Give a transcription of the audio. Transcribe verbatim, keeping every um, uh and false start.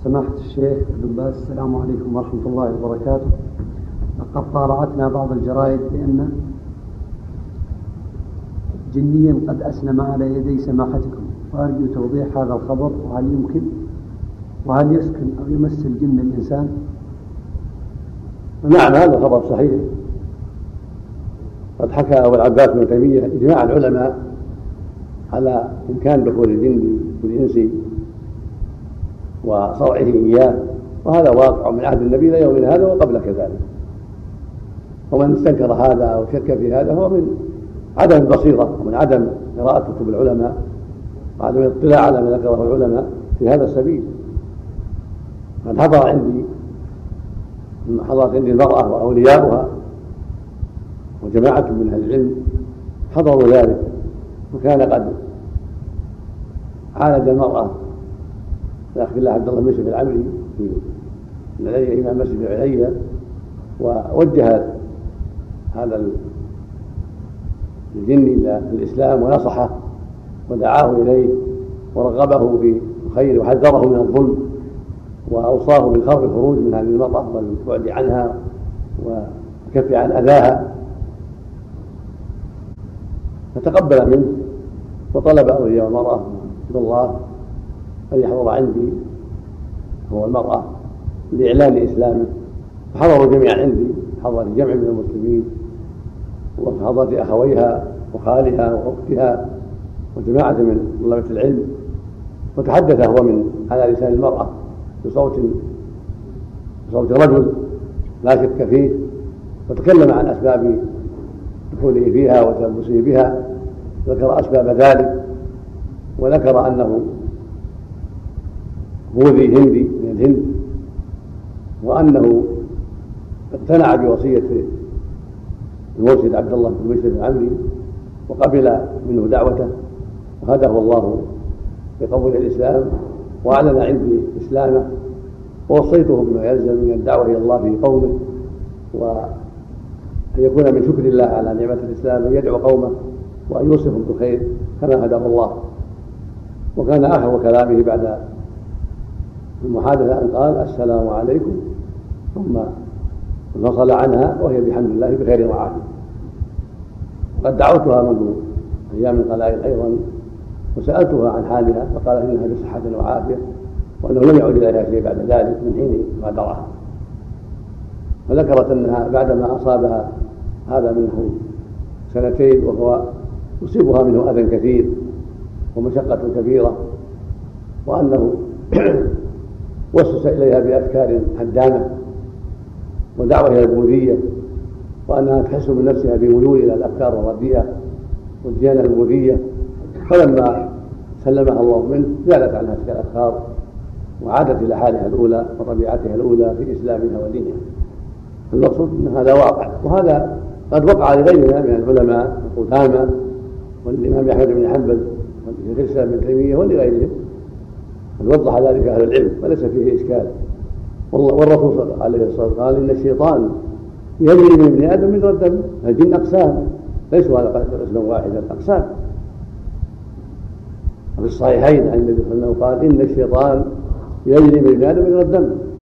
سماحة الشيخ ابن باز، السلام عليكم ورحمة الله وبركاته. لقد طالعتنا بعض الجرائد بأن جنيا قد أسلم على يدي سماحتكم، فأرجو توضيح هذا الخبر، وهل يمكن وهل يسكن أو يمس الجن الإنسان؟ نعم، هذا خبر صحيح. قد حكى أبو العباس بن تيمية إجماع العلماء على إمكان دخول الجن والإنس وصرعه إياه، وهذا واقع من عهد النبي إلى يومنا هذا وقبل كذلك. ومن استنكر هذا أو شك في هذا هو من عدم البصيرة ومن عدم قراءة كتب العلماء وعدم الاطلاع على ما ذكره العلماء في هذا السبيل. قد حضر عندي حضرت عندي المرأة وأولياؤها وجماعة من أهل العلم حضروا ذلك، وكان قد عالج المرأة الأخ بالله عبد الله المشرف العمري في العليا إمام مسجد العليا، ووجه هذا الجن إلى الإسلام ونصحه ودعاه إليه ورغبه في الخير وحذره من الظلم، وأوصاه بالخوف الخروج من هذه المرأة والبعد عنها والكف عن أذاها، فتقبل منه وطلب أولياء المرأة من الله أن يحضر عندي هو المرأة لإعلان إسلامه، فحضروا جميعا عندي، حضر جمع من المسلمين وحضرت أخويها وخالها وأختها وجماعة من طلبة العلم، وتحدث هو من على لسان المرأة بصوت بصوت رجل لا شك فيه، وتكلم عن أسباب دخوله فيها وتلبسه بها، ذكر أسباب ذلك، وذكر أنه بوذي هندي من الهند، وأنه اقتنع بوصية المرشد عبد الله بن مشرف العمري وقبل منه دعوته، وهداه الله بقبول الإسلام وأعلن عندي إسلامه، ووصيته بما يلزم من الدعوة إلى الله في قومه، وأن يكون من شكر الله على نعمة الإسلام وأن يدعو قومه وأن يوصفهم بالخير كما هداه الله. وكان آخر كلامه بعد المحادثة أن قال: السلام عليكم، ثم انفصل عنها وهي بحمد الله بخير وعافية. وقد دعوتها منذ أيام قلائل أيضا وسألتها عن حالها، فقالت إنها بصحة وعافية، وأنه لم يعد إليها شيء بعد ذلك من حين غادرها. فذكرت أنها بعدما أصابها هذا منه سنتين وهو يصيبها منه أذى كثير ومشقة كبيرة، وأنه وسوس إليها بأفكار هدامة ودعوة إلى البوذية، وأنها تحس من نفسها بميول إلى الأفكار الرديئة والديانة البوذية، فلما سلمها الله منه زالت عنها تلك الأفكار وعادت إلى حالها الأولى وطبيعتها الأولى في إسلامها ودينها. المقصود أن هذا واقع، وهذا قد وقع لغيرنا من العلماء القدامى والإمام أحمد بن حنبل والشيخ الإسلام ابن تيمية ولغيرهم، قد وضح ذلك أهل العلم وليس فيه إشكال. والرسول عليه الصلاة والسلام قال: إن الشيطان يجري من ابن آدم مجرى الدم. الجن أقسام، ليسوا على قسما واحدا، أقسام. وفي الصحيحين عن النبي صلى الله عليه وسلم قال: إن الشيطان يجري من ابن آدم مجرى الدم،